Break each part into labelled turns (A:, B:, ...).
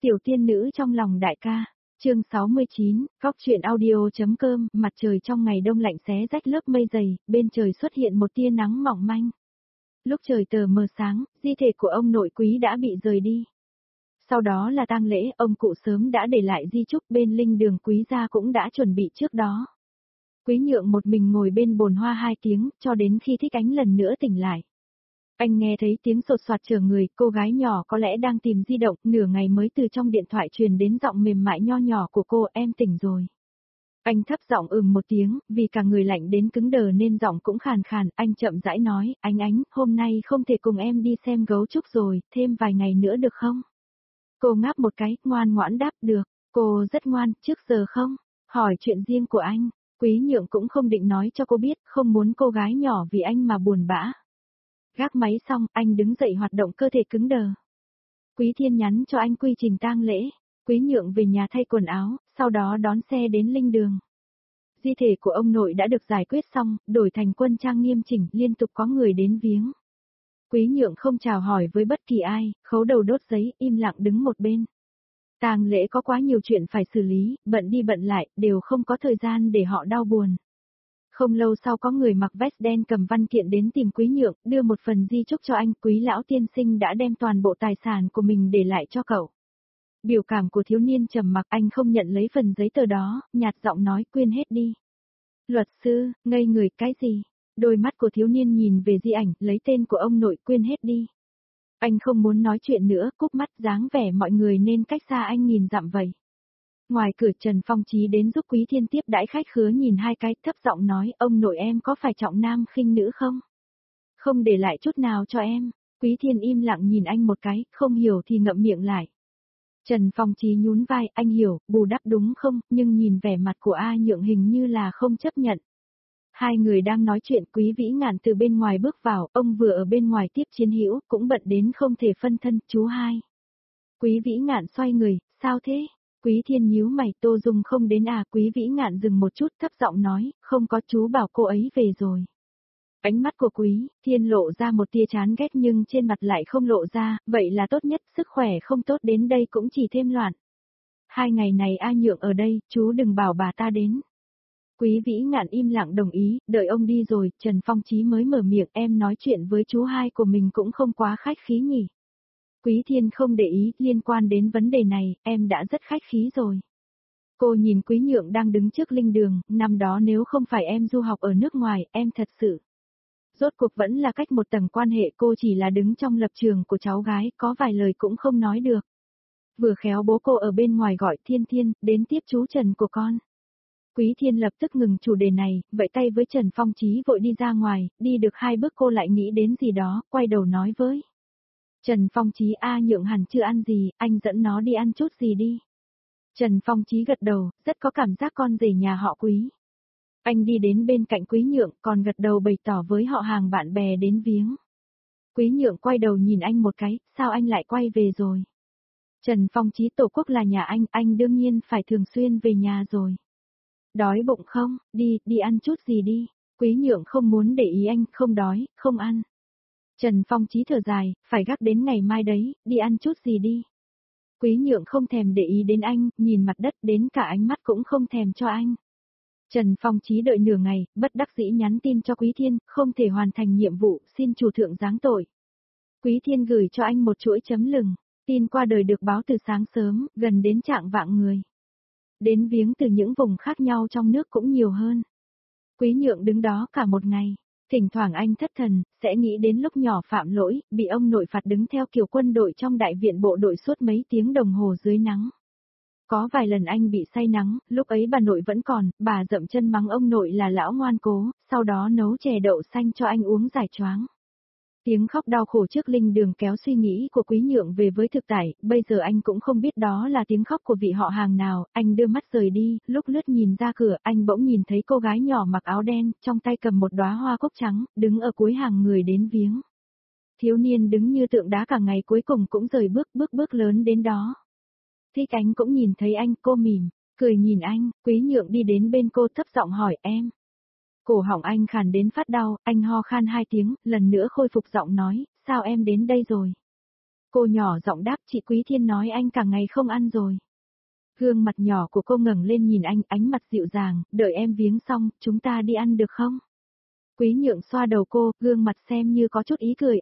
A: Tiểu tiên nữ trong lòng đại ca, chương 69, góc truyện audio.com, mặt trời trong ngày đông lạnh xé rách lớp mây dày, bên trời xuất hiện một tia nắng mỏng manh. Lúc trời tờ mờ sáng, di thể của ông nội Quý đã bị rời đi. Sau đó là tang lễ, ông cụ sớm đã để lại di chúc, bên linh đường Quý gia cũng đã chuẩn bị trước đó. Quý Nhượng một mình ngồi bên bồn hoa 2 tiếng, cho đến khi Thích Ánh lần nữa tỉnh lại. Anh nghe thấy tiếng sột soạt chở người, cô gái nhỏ có lẽ đang tìm di động, nửa ngày mới từ trong điện thoại truyền đến giọng mềm mại nho nhỏ của cô, em tỉnh rồi. Anh thấp giọng một tiếng, vì cả người lạnh đến cứng đờ nên giọng cũng khàn khàn, anh chậm rãi nói, Ánh, hôm nay không thể cùng em đi xem gấu trúc rồi, thêm vài ngày nữa được không? Cô ngáp một cái, ngoan ngoãn đáp được, cô rất ngoan, trước giờ không? Hỏi chuyện riêng của anh, Quý Nhượng cũng không định nói cho cô biết, không muốn cô gái nhỏ vì anh mà buồn bã. Gác máy xong, anh đứng dậy hoạt động cơ thể cứng đờ. Quý Thiên nhắn cho anh quy trình tang lễ, Quý Nhượng về nhà thay quần áo, sau đó đón xe đến linh đường. Di thể của ông nội đã được giải quyết xong, đổi thành quân trang nghiêm chỉnh, liên tục có người đến viếng. Quý Nhượng không chào hỏi với bất kỳ ai, khấu đầu đốt giấy, im lặng đứng một bên. Tang lễ có quá nhiều chuyện phải xử lý, bận đi bận lại, đều không có thời gian để họ đau buồn. Không lâu sau có người mặc vest đen cầm văn kiện đến tìm Quý Nhượng, đưa một phần di chúc cho anh, Quý lão tiên sinh đã đem toàn bộ tài sản của mình để lại cho cậu. Biểu cảm của thiếu niên trầm mặc, anh không nhận lấy phần giấy tờ đó, nhạt giọng nói, quên hết đi. Luật sư, ngây người, cái gì? Đôi mắt của thiếu niên nhìn về di ảnh, lấy tên của ông nội, quên hết đi. Anh không muốn nói chuyện nữa, cúp mắt, dáng vẻ mọi người nên cách xa anh nhìn dặm vậy. Ngoài cửa Trần Phong Chí đến giúp Quý Thiên tiếp đãi khách khứa, nhìn hai cái, thấp giọng nói, ông nội em có phải trọng nam khinh nữ không? Không để lại chút nào cho em. Quý Thiên im lặng nhìn anh một cái, không hiểu thì ngậm miệng lại. Trần Phong Chí nhún vai, anh hiểu, bù đắp đúng không, nhưng nhìn vẻ mặt của A Nhượng hình như là không chấp nhận. Hai người đang nói chuyện, Quý Vĩ Ngạn từ bên ngoài bước vào, ông vừa ở bên ngoài tiếp chiến hữu, cũng bận đến không thể phân thân, chú hai. Quý Vĩ Ngạn xoay người, sao thế? Quý Thiên nhíu mày, Tô Dung không đến à? Quý Vĩ Ngạn dừng một chút, thấp giọng nói, không có, chú bảo cô ấy về rồi. Ánh mắt của Quý Thiên lộ ra một tia chán ghét nhưng trên mặt lại không lộ ra, vậy là tốt nhất, sức khỏe không tốt đến đây cũng chỉ thêm loạn. 2 ngày này A Nhượng ở đây, chú đừng bảo bà ta đến. Quý Vĩ Ngạn im lặng đồng ý, đợi ông đi rồi, Trần Phong Chí mới mở miệng, em nói chuyện với chú hai của mình cũng không quá khách khí nhỉ. Quý Thiên không để ý, liên quan đến vấn đề này, em đã rất khách khí rồi. Cô nhìn Quý Nhượng đang đứng trước linh đường, năm đó nếu không phải em du học ở nước ngoài, em thật sự. Rốt cuộc vẫn là cách một tầng quan hệ, cô chỉ là đứng trong lập trường của cháu gái, có vài lời cũng không nói được. Vừa khéo bố cô ở bên ngoài gọi Thiên, đến tiếp chú Trần của con. Quý Thiên lập tức ngừng chủ đề này, vẫy tay với Trần Phong Chí vội đi ra ngoài, đi được 2 bước cô lại nghĩ đến gì đó, quay đầu nói với Trần Phong Chí, A Nhượng hẳn chưa ăn gì, anh dẫn nó đi ăn chút gì đi. Trần Phong Chí gật đầu, rất có cảm giác con rể nhà họ Quý. Anh đi đến bên cạnh Quý Nhượng, còn gật đầu bày tỏ với họ hàng bạn bè đến viếng. Quý Nhượng quay đầu nhìn anh một cái, sao anh lại quay về rồi? Trần Phong Chí, tổ quốc là nhà anh đương nhiên phải thường xuyên về nhà rồi. Đói bụng không, đi ăn chút gì đi. Quý Nhượng không muốn để ý anh, không đói, không ăn. Trần Phong Chí thở dài, phải gác đến ngày mai đấy, đi ăn chút gì đi. Quý Nhượng không thèm để ý đến anh, nhìn mặt đất đến cả ánh mắt cũng không thèm cho anh. Trần Phong Chí đợi nửa ngày, bất đắc dĩ nhắn tin cho Quý Thiên, không thể hoàn thành nhiệm vụ, xin chủ thượng giáng tội. Quý Thiên gửi cho anh một chuỗi chấm lừng, tin qua đời được báo từ sáng sớm, gần đến trạng vạng người. Đến viếng từ những vùng khác nhau trong nước cũng nhiều hơn. Quý Nhượng đứng đó cả một ngày. Thỉnh thoảng anh thất thần, sẽ nghĩ đến lúc nhỏ phạm lỗi, bị ông nội phạt đứng theo kiểu quân đội trong đại viện bộ đội suốt mấy tiếng đồng hồ dưới nắng. Có vài lần anh bị say nắng, lúc ấy bà nội vẫn còn, bà dậm chân mắng ông nội là lão ngoan cố, sau đó nấu chè đậu xanh cho anh uống giải choáng. Tiếng khóc đau khổ trước linh đường kéo suy nghĩ của Quý Nhượng về với thực tại, bây giờ anh cũng không biết đó là tiếng khóc của vị họ hàng nào, anh đưa mắt rời đi, lúc lướt nhìn ra cửa, anh bỗng nhìn thấy cô gái nhỏ mặc áo đen, trong tay cầm một đóa hoa cúc trắng, đứng ở cuối hàng người đến viếng. Thiếu niên đứng như tượng đá cả ngày cuối cùng cũng rời bước lớn đến đó. Thích Ánh cũng nhìn thấy anh, cô mỉm, cười nhìn anh, Quý Nhượng đi đến bên cô thấp giọng hỏi em. Cổ họng anh khàn đến phát đau, anh ho khan 2 tiếng, lần nữa khôi phục giọng nói, sao em đến đây rồi? Cô nhỏ giọng đáp, chị Quý Thiên nói anh cả ngày không ăn rồi. Gương mặt nhỏ của cô ngẩng lên nhìn anh, ánh mặt dịu dàng, đợi em viếng xong, chúng ta đi ăn được không? Quý Nhượng xoa đầu cô, gương mặt xem như có chút ý cười,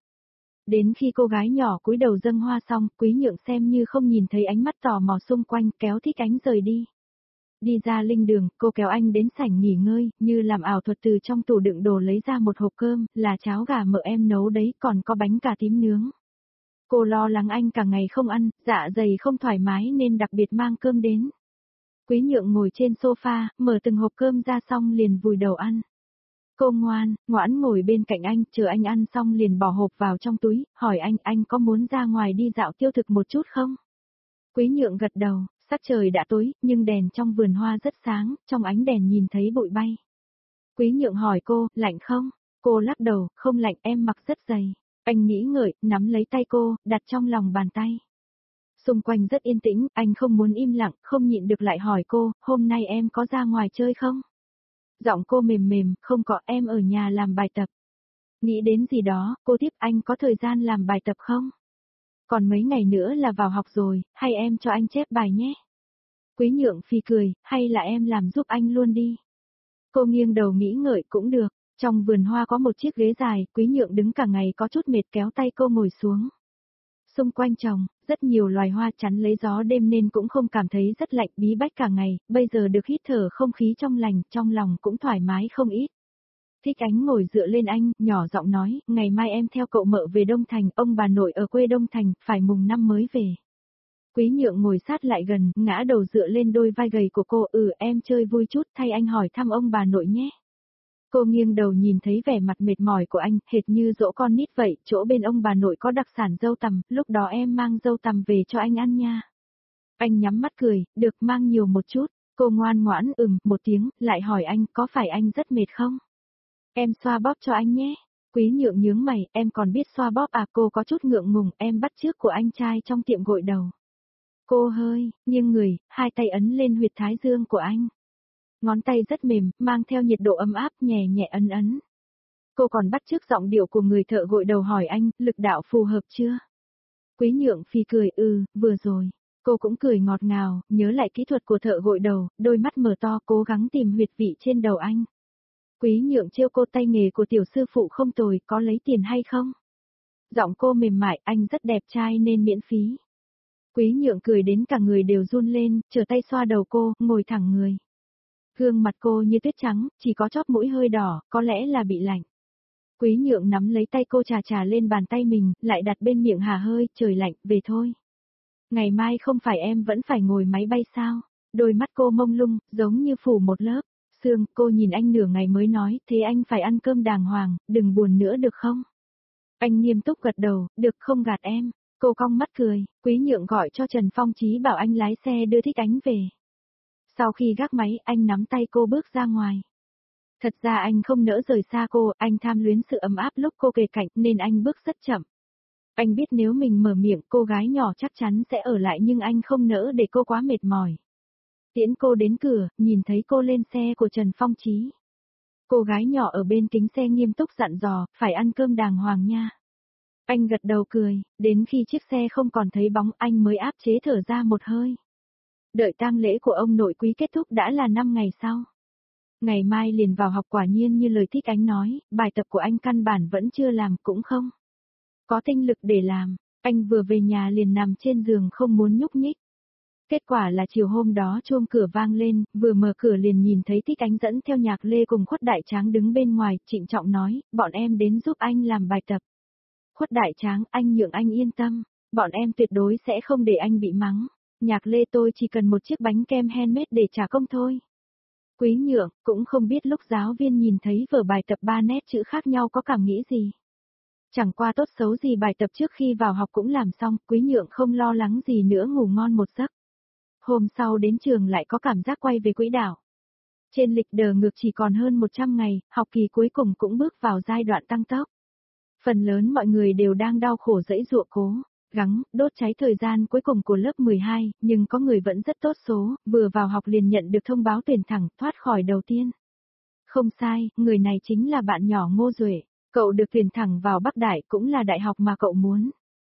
A: Đến khi cô gái nhỏ cúi đầu dâng hoa xong, Quý Nhượng xem như không nhìn thấy ánh mắt tò mò xung quanh, kéo Thích Ánh rời đi. Đi ra linh đường, cô kéo anh đến sảnh nghỉ ngơi, như làm ảo thuật từ trong tủ đựng đồ lấy ra một hộp cơm, là cháo gà mợ em nấu đấy, còn có bánh cà tím nướng. Cô lo lắng anh cả ngày không ăn, dạ dày không thoải mái nên đặc biệt mang cơm đến. Quý Nhượng ngồi trên sofa, mở từng hộp cơm ra xong liền vùi đầu ăn. Cô ngoãn ngồi bên cạnh anh, chờ anh ăn xong liền bỏ hộp vào trong túi, hỏi anh có muốn ra ngoài đi dạo tiêu thực một chút không? Quý Nhượng gật đầu, sắc trời đã tối, nhưng đèn trong vườn hoa rất sáng, trong ánh đèn nhìn thấy bụi bay. Quý Nhượng hỏi cô, lạnh không? Cô lắc đầu, không lạnh, em mặc rất dày. Anh nghĩ ngợi, nắm lấy tay cô, đặt trong lòng bàn tay. Xung quanh rất yên tĩnh, anh không muốn im lặng, không nhịn được lại hỏi cô, hôm nay em có ra ngoài chơi không? Giọng cô mềm mềm, không có, em ở nhà làm bài tập. Nghĩ đến gì đó, cô tiếp, anh có thời gian làm bài tập không? Còn mấy ngày nữa là vào học rồi, hay em cho anh chép bài nhé? Quý Nhượng phì cười, hay là em làm giúp anh luôn đi? Cô nghiêng đầu nghĩ ngợi, cũng được. Trong vườn hoa có một chiếc ghế dài, Quý Nhượng đứng cả ngày có chút mệt, kéo tay cô ngồi xuống. Xung quanh trồng, rất nhiều loài hoa chắn lấy gió đêm nên cũng không cảm thấy rất lạnh, bí bách cả ngày, bây giờ được hít thở không khí trong lành, trong lòng cũng thoải mái không ít. Thích Ánh ngồi dựa lên anh, nhỏ giọng nói, ngày mai em theo cậu mợ về Đông Thành, ông bà nội ở quê Đông Thành, phải mùng năm mới về. Quý Nhượng ngồi sát lại gần, ngã đầu dựa lên đôi vai gầy của cô, em chơi vui chút, thay anh hỏi thăm ông bà nội nhé. Cô nghiêng đầu nhìn thấy vẻ mặt mệt mỏi của anh, hệt như dỗ con nít vậy, chỗ bên ông bà nội có đặc sản dâu tằm, lúc đó em mang dâu tằm về cho anh ăn nha. Anh nhắm mắt cười, được, mang nhiều một chút. Cô ngoan ngoãn một tiếng, lại hỏi anh, có phải anh rất mệt không? Em xoa bóp cho anh nhé. Quý Nhượng nhướng mày, em còn biết xoa bóp à? Cô có chút ngượng ngùng, em bắt chước của anh trai trong tiệm gội đầu. Cô hơi nghiêng người, hai tay ấn lên huyệt thái dương của anh. Ngón tay rất mềm, mang theo nhiệt độ ấm áp, nhẹ nhẹ ấn ấn. Cô còn bắt chước giọng điệu của người thợ gội đầu hỏi anh, lực đạo phù hợp chưa? Quý Nhượng phì cười, vừa rồi. Cô cũng cười ngọt ngào, nhớ lại kỹ thuật của thợ gội đầu, đôi mắt mở to cố gắng tìm huyệt vị trên đầu anh. Quý Nhượng trêu cô, tay nghề của tiểu sư phụ không tồi, có lấy tiền hay không? Giọng cô mềm mại, anh rất đẹp trai nên miễn phí. Quý Nhượng cười đến cả người đều run lên, trở tay xoa đầu cô, ngồi thẳng người. Gương mặt cô như tuyết trắng, chỉ có chóp mũi hơi đỏ, có lẽ là bị lạnh. Quý Nhượng nắm lấy tay cô chà lên bàn tay mình, lại đặt bên miệng hà hơi, trời lạnh, về thôi. Ngày mai không phải em vẫn phải ngồi máy bay sao? Đôi mắt cô mông lung, giống như phủ một lớp sương, cô nhìn anh nửa ngày mới nói, thế anh phải ăn cơm đàng hoàng, đừng buồn nữa được không? Anh nghiêm túc gật đầu, được, không gạt em. Cô cong mắt cười, Quý Nhượng gọi cho Trần Phong Chí bảo anh lái xe đưa Thích Ánh về. Sau khi gác máy, anh nắm tay cô bước ra ngoài. Thật ra anh không nỡ rời xa cô, anh tham luyến sự ấm áp lúc cô kề cạnh nên anh bước rất chậm. Anh biết nếu mình mở miệng cô gái nhỏ chắc chắn sẽ ở lại nhưng anh không nỡ để cô quá mệt mỏi. Tiễn cô đến cửa, nhìn thấy cô lên xe của Trần Phong Chí. Cô gái nhỏ ở bên kính xe nghiêm túc dặn dò, phải ăn cơm đàng hoàng nha. Anh gật đầu cười, đến khi chiếc xe không còn thấy bóng anh mới áp chế thở ra một hơi. Đợi tang lễ của ông nội Quý kết thúc đã là 5 ngày sau. Ngày mai liền vào học, quả nhiên như lời Thích Ánh nói, bài tập của anh căn bản vẫn chưa làm, cũng không có tinh lực để làm. Anh vừa về nhà liền nằm trên giường không muốn nhúc nhích. Kết quả là chiều hôm đó chuông cửa vang lên, vừa mở cửa liền nhìn thấy Thích Ánh dẫn theo Nhạc Lê cùng Khuất Đại Tráng đứng bên ngoài, trịnh trọng nói, bọn em đến giúp anh làm bài tập. Khuất Đại Tráng, anh nhượng anh yên tâm, bọn em tuyệt đối sẽ không để anh bị mắng. Nhạc Lê, tôi chỉ cần một chiếc bánh kem handmade để trả công thôi. Quý Nhượng, cũng không biết lúc giáo viên nhìn thấy vở bài tập 3 nét chữ khác nhau có cảm nghĩ gì. Chẳng qua tốt xấu gì bài tập trước khi vào học cũng làm xong, Quý Nhượng không lo lắng gì nữa, ngủ ngon một giấc. Hôm sau đến trường lại có cảm giác quay về quỹ đạo. Trên lịch đờ ngược chỉ còn hơn 100 ngày, học kỳ cuối cùng cũng bước vào giai đoạn tăng tốc. Phần lớn mọi người đều đang đau khổ dẫy dụa cố gắng, đốt cháy thời gian cuối cùng của lớp 12, nhưng có người vẫn rất tốt số, vừa vào học liền nhận được thông báo tuyển thẳng, thoát khỏi đầu tiên. Không sai, người này chính là bạn nhỏ Ngô Duệ, cậu được tuyển thẳng vào Bắc Đại cũng là đại học mà cậu muốn.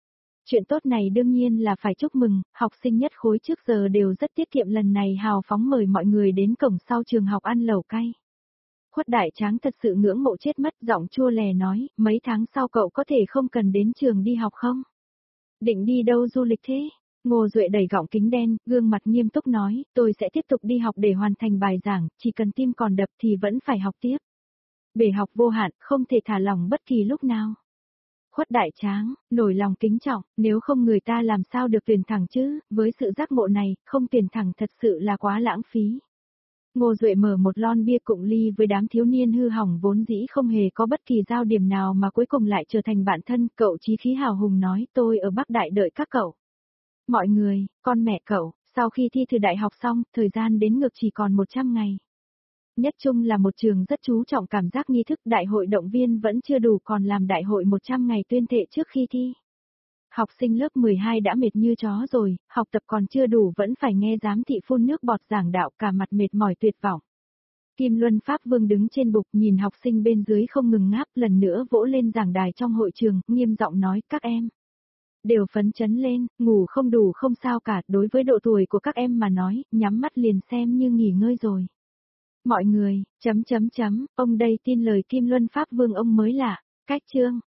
A: Chuyện tốt này đương nhiên là phải chúc mừng, học sinh nhất khối trước giờ đều rất tiết kiệm, lần này hào phóng mời mọi người đến cổng sau trường học ăn lẩu cay. Khuất Đại Tráng thật sự ngưỡng mộ chết mất, giọng chua lè nói, mấy tháng sau cậu có thể không cần đến trường đi học không? Định đi đâu du lịch thế? Ngô Duệ đẩy gọng kính đen, gương mặt nghiêm túc nói, tôi sẽ tiếp tục đi học để hoàn thành bài giảng, chỉ cần tim còn đập thì vẫn phải học tiếp. Bể học vô hạn, không thể thả lỏng bất kỳ lúc nào. Khuất Đại Tráng, nổi lòng kính trọng, nếu không người ta làm sao được tuyển thẳng chứ, với sự giác ngộ này, không tuyển thẳng thật sự là quá lãng phí. Ngô Duệ mở một lon bia cụng ly với đám thiếu niên hư hỏng vốn dĩ không hề có bất kỳ giao điểm nào mà cuối cùng lại trở thành bạn thân, cậu chí khí hào hùng nói tôi ở Bắc Đại đợi các cậu. Mọi người, con mẹ cậu, sau khi thi thử đại học xong, thời gian đến ngược chỉ còn 100 ngày. Nhất Trung là một trường rất chú trọng cảm giác nghi thức, đại hội động viên vẫn chưa đủ còn làm đại hội 100 ngày tuyên thệ trước khi thi. Học sinh lớp 12 đã mệt như chó rồi, học tập còn chưa đủ vẫn phải nghe giám thị phun nước bọt giảng đạo, cả mặt mệt mỏi tuyệt vọng. Kim Luân Pháp Vương đứng trên bục nhìn học sinh bên dưới không ngừng ngáp, lần nữa vỗ lên giảng đài trong hội trường, nghiêm giọng nói các em. Đều phấn chấn lên, ngủ không đủ không sao cả, đối với độ tuổi của các em mà nói, nhắm mắt liền xem như nghỉ ngơi rồi. Mọi người, ông đây tin lời Kim Luân Pháp Vương ông mới lạ, cách chương.